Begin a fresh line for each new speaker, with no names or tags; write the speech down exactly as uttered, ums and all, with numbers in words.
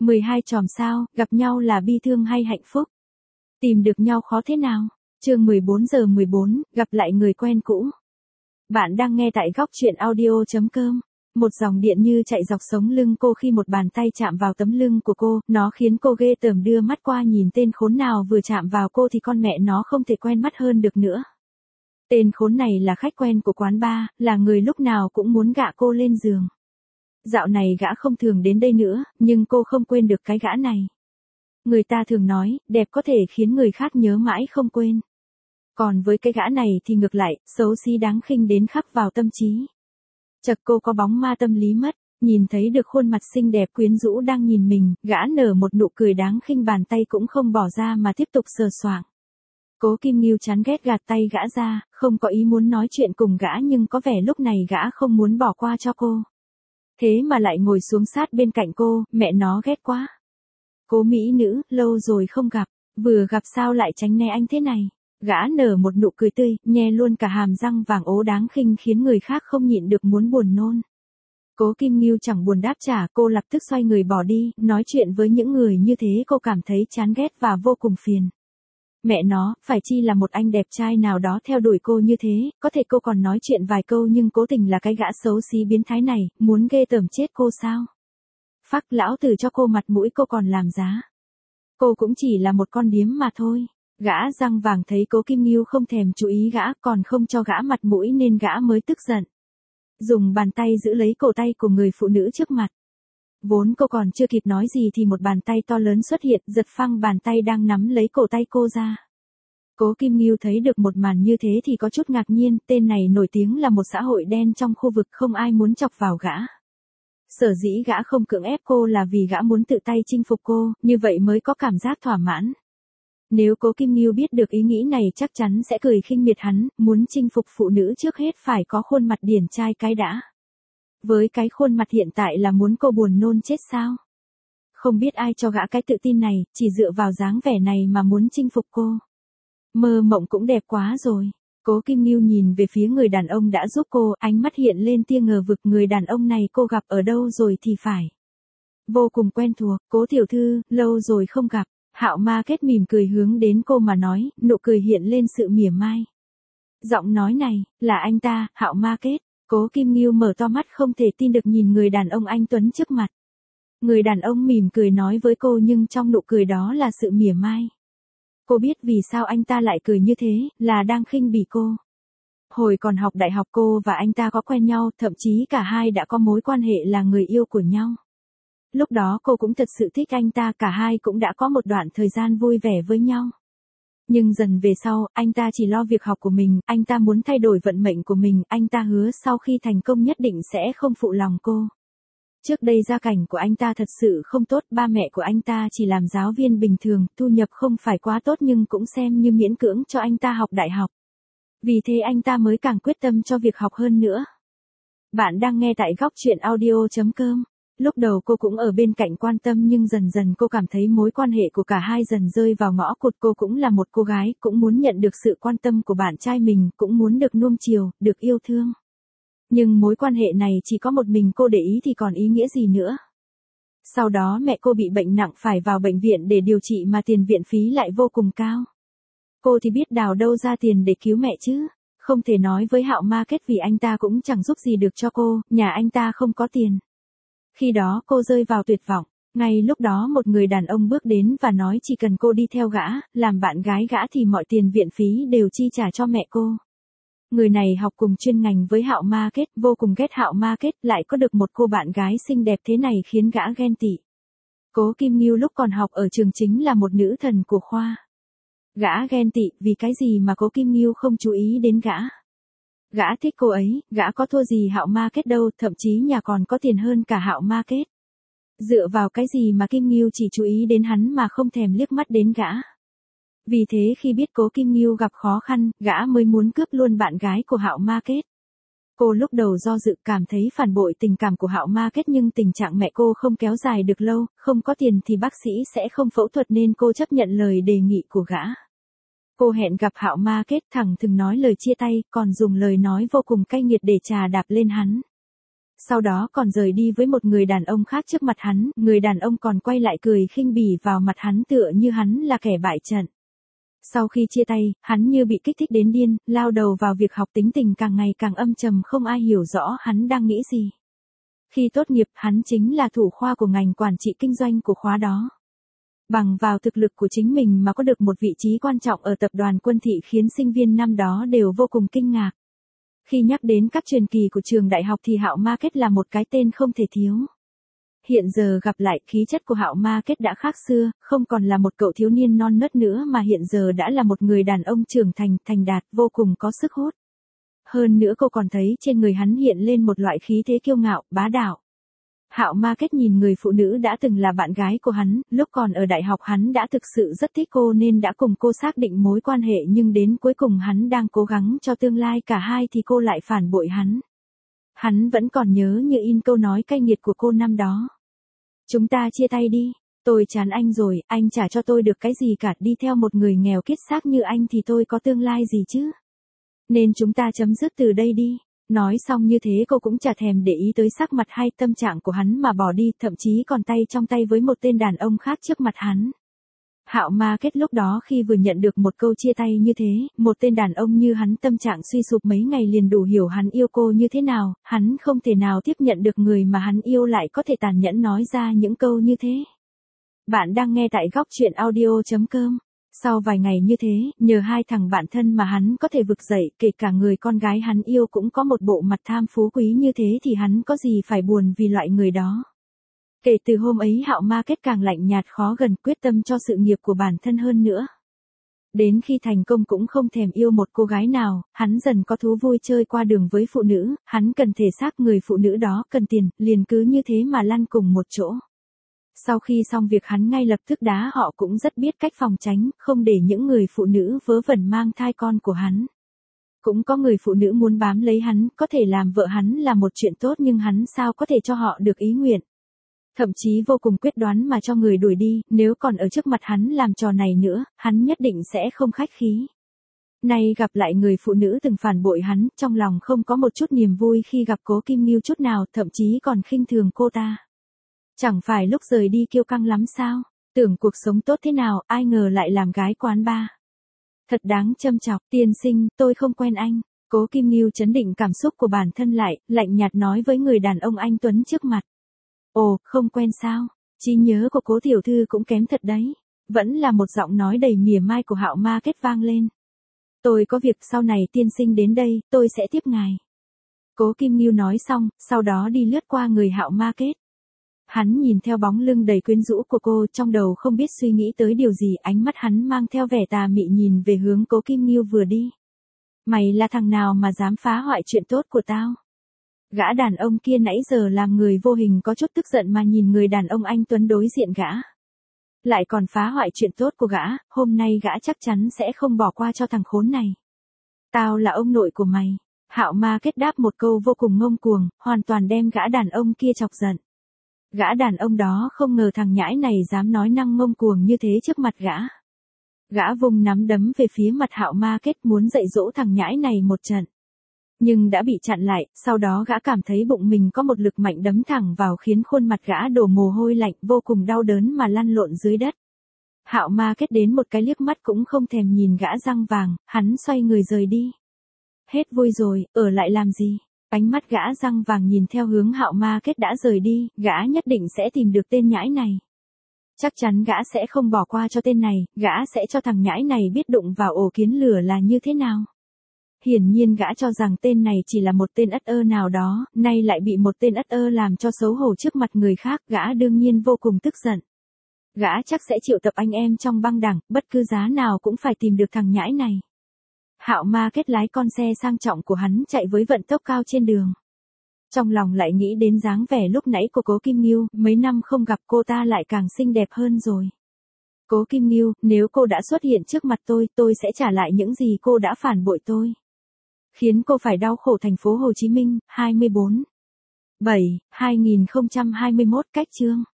mười hai chòm sao, gặp nhau là bi thương hay hạnh phúc? Tìm được nhau khó thế nào? Chương mười bốn giờ mười bốn, gặp lại người quen cũ. Bạn đang nghe tại góc truyện audio chấm com. Một dòng điện như chạy dọc sống lưng cô khi một bàn tay chạm vào tấm lưng của cô, nó khiến cô ghê tởm đưa mắt qua nhìn tên khốn nào vừa chạm vào cô thì con mẹ nó không thể quen mắt hơn được nữa. Tên khốn này là khách quen của quán bar, là người lúc nào cũng muốn gạ cô lên giường. Dạo này gã không thường đến đây nữa, nhưng cô không quên được cái gã này. Người ta thường nói, đẹp có thể khiến người khác nhớ mãi không quên. Còn với cái gã này thì ngược lại, xấu xí đáng khinh đến khắc vào tâm trí. Chật cô có bóng ma tâm lý mất, nhìn thấy được khuôn mặt xinh đẹp quyến rũ đang nhìn mình, gã nở một nụ cười đáng khinh, bàn tay cũng không bỏ ra mà tiếp tục sờ soạng. Cố Kim Nghiêu chán ghét gạt tay gã ra, không có ý muốn nói chuyện cùng gã nhưng có vẻ lúc này gã không muốn bỏ qua cho cô. Thế mà lại ngồi xuống sát bên cạnh cô, mẹ nó ghét quá. Cố mỹ nữ, lâu rồi không gặp, vừa gặp sao lại tránh né anh thế này. Gã nở một nụ cười tươi, nhe luôn cả hàm răng vàng ố đáng khinh khiến người khác không nhịn được muốn buồn nôn. Cố Kim Nghiêu chẳng buồn đáp trả, cô lập tức xoay người bỏ đi, nói chuyện với những người như thế cô cảm thấy chán ghét và vô cùng phiền. Mẹ nó, phải chi là một anh đẹp trai nào đó theo đuổi cô như thế, có thể cô còn nói chuyện vài câu nhưng cố tình là cái gã xấu xí biến thái này, muốn ghê tởm chết cô sao? Phắc lão tử cho cô mặt mũi cô còn làm giá. Cô cũng chỉ là một con điếm mà thôi. Gã răng vàng thấy Cố Kim Nghiêu không thèm chú ý gã còn không cho gã mặt mũi nên gã mới tức giận. Dùng bàn tay giữ lấy cổ tay của người phụ nữ trước mặt. Vốn cô còn chưa kịp nói gì thì một bàn tay to lớn xuất hiện, giật phăng bàn tay đang nắm lấy cổ tay cô ra. Cố Kim Nghiêu thấy được một màn như thế thì có chút ngạc nhiên, tên này nổi tiếng là một xã hội đen trong khu vực, không ai muốn chọc vào gã. Sở dĩ gã không cưỡng ép cô là vì gã muốn tự tay chinh phục cô, như vậy mới có cảm giác thỏa mãn. Nếu Cố Kim Nghiêu biết được ý nghĩ này chắc chắn sẽ cười khinh miệt hắn, muốn chinh phục phụ nữ trước hết phải có khuôn mặt điển trai cái đã. Với cái khuôn mặt hiện tại là muốn cô buồn nôn chết sao? Không biết ai cho gã cái tự tin này, chỉ dựa vào dáng vẻ này mà muốn chinh phục cô. Mơ mộng cũng đẹp quá rồi. Cố Kim Nghiêu nhìn về phía người đàn ông đã giúp cô, ánh mắt hiện lên tia ngờ vực, người đàn ông này cô gặp ở đâu rồi thì phải. Vô cùng quen thuộc, Cố tiểu thư, lâu rồi không gặp. Hạo Ma Kết mỉm cười hướng đến cô mà nói, nụ cười hiện lên sự mỉa mai. Giọng nói này, là anh ta, Hạo Ma Kết. Cố Kim Nghiêu mở to mắt không thể tin được nhìn người đàn ông anh tuấn trước mặt. Người đàn ông mỉm cười nói với cô nhưng trong nụ cười đó là sự mỉa mai. Cô biết vì sao anh ta lại cười như thế, là đang khinh bỉ cô. Hồi còn học đại học cô và anh ta có quen nhau, thậm chí cả hai đã có mối quan hệ là người yêu của nhau. Lúc đó cô cũng thật sự thích anh ta, cả hai cũng đã có một đoạn thời gian vui vẻ với nhau. Nhưng dần về sau, anh ta chỉ lo việc học của mình, anh ta muốn thay đổi vận mệnh của mình, anh ta hứa sau khi thành công nhất định sẽ không phụ lòng cô. Trước đây gia cảnh của anh ta thật sự không tốt, ba mẹ của anh ta chỉ làm giáo viên bình thường, thu nhập không phải quá tốt nhưng cũng xem như miễn cưỡng cho anh ta học đại học. Vì thế anh ta mới càng quyết tâm cho việc học hơn nữa. Bạn đang nghe tại góc truyện audio chấm com. Lúc đầu cô cũng ở bên cạnh quan tâm nhưng dần dần cô cảm thấy mối quan hệ của cả hai dần rơi vào ngõ cụt. Cô cũng là một cô gái, cũng muốn nhận được sự quan tâm của bạn trai mình, cũng muốn được nuông chiều, được yêu thương. Nhưng mối quan hệ này chỉ có một mình cô để ý thì còn ý nghĩa gì nữa. Sau đó mẹ cô bị bệnh nặng phải vào bệnh viện để điều trị mà tiền viện phí lại vô cùng cao. Cô thì biết đào đâu ra tiền để cứu mẹ chứ. Không thể nói với Hạo Ma Kết vì anh ta cũng chẳng giúp gì được cho cô, nhà anh ta không có tiền. Khi đó cô rơi vào tuyệt vọng, ngay lúc đó một người đàn ông bước đến và nói chỉ cần cô đi theo gã, làm bạn gái gã thì mọi tiền viện phí đều chi trả cho mẹ cô. Người này học cùng chuyên ngành với Hạo Ma Kết, vô cùng ghét Hạo Ma Kết, lại có được một cô bạn gái xinh đẹp thế này khiến gã ghen tị. Cố Kim Nghiêu lúc còn học ở trường chính là một nữ thần của khoa. Gã ghen tị, vì cái gì mà Cố Kim Nghiêu không chú ý đến gã. Gã thích cô ấy, gã có thua gì Hạo Ma Kết đâu, thậm chí nhà còn có tiền hơn cả Hạo Ma Kết. Dựa vào cái gì mà Kim Nghiêu chỉ chú ý đến hắn mà không thèm liếc mắt đến gã. Vì thế khi biết Cố Kim Nghiêu gặp khó khăn, gã mới muốn cướp luôn bạn gái của Hạo Ma Kết. Cô lúc đầu do dự cảm thấy phản bội tình cảm của Hạo Ma Kết nhưng tình trạng mẹ cô không kéo dài được lâu, không có tiền thì bác sĩ sẽ không phẫu thuật nên cô chấp nhận lời đề nghị của gã. Cô hẹn gặp Hạo Ma Kết, thẳng thừng nói lời chia tay, còn dùng lời nói vô cùng cay nghiệt để chà đạp lên hắn. Sau đó còn rời đi với một người đàn ông khác trước mặt hắn, người đàn ông còn quay lại cười khinh bỉ vào mặt hắn tựa như hắn là kẻ bại trận. Sau khi chia tay, hắn như bị kích thích đến điên, lao đầu vào việc học, tính tình càng ngày càng âm trầm, không ai hiểu rõ hắn đang nghĩ gì. Khi tốt nghiệp, hắn chính là thủ khoa của ngành quản trị kinh doanh của khóa đó. Bằng vào thực lực của chính mình mà có được một vị trí quan trọng ở tập đoàn Quân Thị khiến sinh viên năm đó đều vô cùng kinh ngạc. Khi nhắc đến các truyền kỳ của trường đại học thì Hạo Market là một cái tên không thể thiếu. Hiện giờ gặp lại, khí chất của Hạo Market đã khác xưa, không còn là một cậu thiếu niên non nớt nữa mà hiện giờ đã là một người đàn ông trưởng thành, thành đạt, vô cùng có sức hút. Hơn nữa cô còn thấy trên người hắn hiện lên một loại khí thế kiêu ngạo, bá đạo. Hạo Market nhìn người phụ nữ đã từng là bạn gái của hắn, lúc còn ở đại học hắn đã thực sự rất thích cô nên đã cùng cô xác định mối quan hệ, nhưng đến cuối cùng hắn đang cố gắng cho tương lai cả hai thì cô lại phản bội hắn. Hắn vẫn còn nhớ như in câu nói cay nghiệt của cô năm đó. Chúng ta chia tay đi, tôi chán anh rồi, anh chả cho tôi được cái gì cả, đi theo một người nghèo kiết xác như anh thì tôi có tương lai gì chứ. Nên chúng ta chấm dứt từ đây đi. Nói xong như thế cô cũng chả thèm để ý tới sắc mặt hay tâm trạng của hắn mà bỏ đi, thậm chí còn tay trong tay với một tên đàn ông khác trước mặt hắn. Hạo Market lúc đó khi vừa nhận được một câu chia tay như thế, một tên đàn ông như hắn tâm trạng suy sụp mấy ngày liền đủ hiểu hắn yêu cô như thế nào, hắn không thể nào tiếp nhận được người mà hắn yêu lại có thể tàn nhẫn nói ra những câu như thế. Bạn đang nghe tại góc truyện audio chấm com. Sau vài ngày như thế, nhờ hai thằng bạn thân mà hắn có thể vực dậy, kể cả người con gái hắn yêu cũng có một bộ mặt tham phú quý như thế thì hắn có gì phải buồn vì loại người đó. Kể từ hôm ấy Hạo Market càng lạnh nhạt khó gần, quyết tâm cho sự nghiệp của bản thân hơn nữa. Đến khi thành công cũng không thèm yêu một cô gái nào, hắn dần có thú vui chơi qua đường với phụ nữ, hắn cần thể xác người phụ nữ đó cần tiền, liền cứ như thế mà lăn cùng một chỗ. Sau khi xong việc hắn ngay lập tức đá họ, cũng rất biết cách phòng tránh, không để những người phụ nữ vớ vẩn mang thai con của hắn. Cũng có người phụ nữ muốn bám lấy hắn, có thể làm vợ hắn là một chuyện tốt nhưng hắn sao có thể cho họ được ý nguyện. Thậm chí vô cùng quyết đoán mà cho người đuổi đi, nếu còn ở trước mặt hắn làm trò này nữa, hắn nhất định sẽ không khách khí. Nay gặp lại người phụ nữ từng phản bội hắn, trong lòng không có một chút niềm vui khi gặp Cố Kim Nghiêu chút nào, thậm chí còn khinh thường cô ta. Chẳng phải lúc rời đi kiêu căng lắm sao? Tưởng cuộc sống tốt thế nào, ai ngờ lại làm gái quán bar. Thật đáng châm chọc, tiên sinh, tôi không quen anh. Cố Kim Nghiêu trấn định cảm xúc của bản thân lại, lạnh nhạt nói với người đàn ông anh tuấn trước mặt. Ồ, không quen sao? Trí nhớ của Cố tiểu thư cũng kém thật đấy. Vẫn là một giọng nói đầy mỉa mai của Hạo Market vang lên. Tôi có việc, sau này tiên sinh đến đây, tôi sẽ tiếp ngài. Cố Kim Nghiêu nói xong, sau đó đi lướt qua người Hạo Market. Hắn nhìn theo bóng lưng đầy quyến rũ của cô, trong đầu không biết suy nghĩ tới điều gì, ánh mắt hắn mang theo vẻ tà mị nhìn về hướng Cố Kim Nghiêu vừa đi. Mày là thằng nào mà dám phá hoại chuyện tốt của tao? Gã đàn ông kia nãy giờ làm người vô hình có chút tức giận mà nhìn người đàn ông anh tuấn đối diện gã. Lại còn phá hoại chuyện tốt của gã, hôm nay gã chắc chắn sẽ không bỏ qua cho thằng khốn này. Tao là ông nội của mày. Hạo Market đáp một câu vô cùng ngông cuồng, hoàn toàn đem gã đàn ông kia chọc giận. Gã đàn ông đó không ngờ thằng nhãi này dám nói năng ngông cuồng như thế trước mặt gã. Gã vùng nắm đấm về phía mặt Hạo Market muốn dạy dỗ thằng nhãi này một trận. Nhưng đã bị chặn lại, sau đó gã cảm thấy bụng mình có một lực mạnh đấm thẳng vào khiến khuôn mặt gã đổ mồ hôi lạnh, vô cùng đau đớn mà lăn lộn dưới đất. Hạo Market đến một cái liếc mắt cũng không thèm nhìn gã răng vàng, hắn xoay người rời đi. Hết vui rồi, ở lại làm gì? Ánh mắt gã răng vàng nhìn theo hướng Hạo Market đã rời đi, gã nhất định sẽ tìm được tên nhãi này. Chắc chắn gã sẽ không bỏ qua cho tên này, gã sẽ cho thằng nhãi này biết đụng vào ổ kiến lửa là như thế nào. Hiển nhiên gã cho rằng tên này chỉ là một tên ất ơ nào đó, nay lại bị một tên ất ơ làm cho xấu hổ trước mặt người khác, gã đương nhiên vô cùng tức giận. Gã chắc sẽ triệu tập anh em trong băng đảng, bất cứ giá nào cũng phải tìm được thằng nhãi này. Hạo Market lái con xe sang trọng của hắn chạy với vận tốc cao trên đường. Trong lòng lại nghĩ đến dáng vẻ lúc nãy của Cố Kim Nghiêu, mấy năm không gặp cô ta lại càng xinh đẹp hơn rồi. Cố Kim Nghiêu, nếu cô đã xuất hiện trước mặt tôi, tôi sẽ trả lại những gì cô đã phản bội tôi. Khiến cô phải đau khổ. Thành phố Hồ Chí Minh, hai mươi bốn, bảy, hai nghìn không trăm hai mươi mốt, cách chương.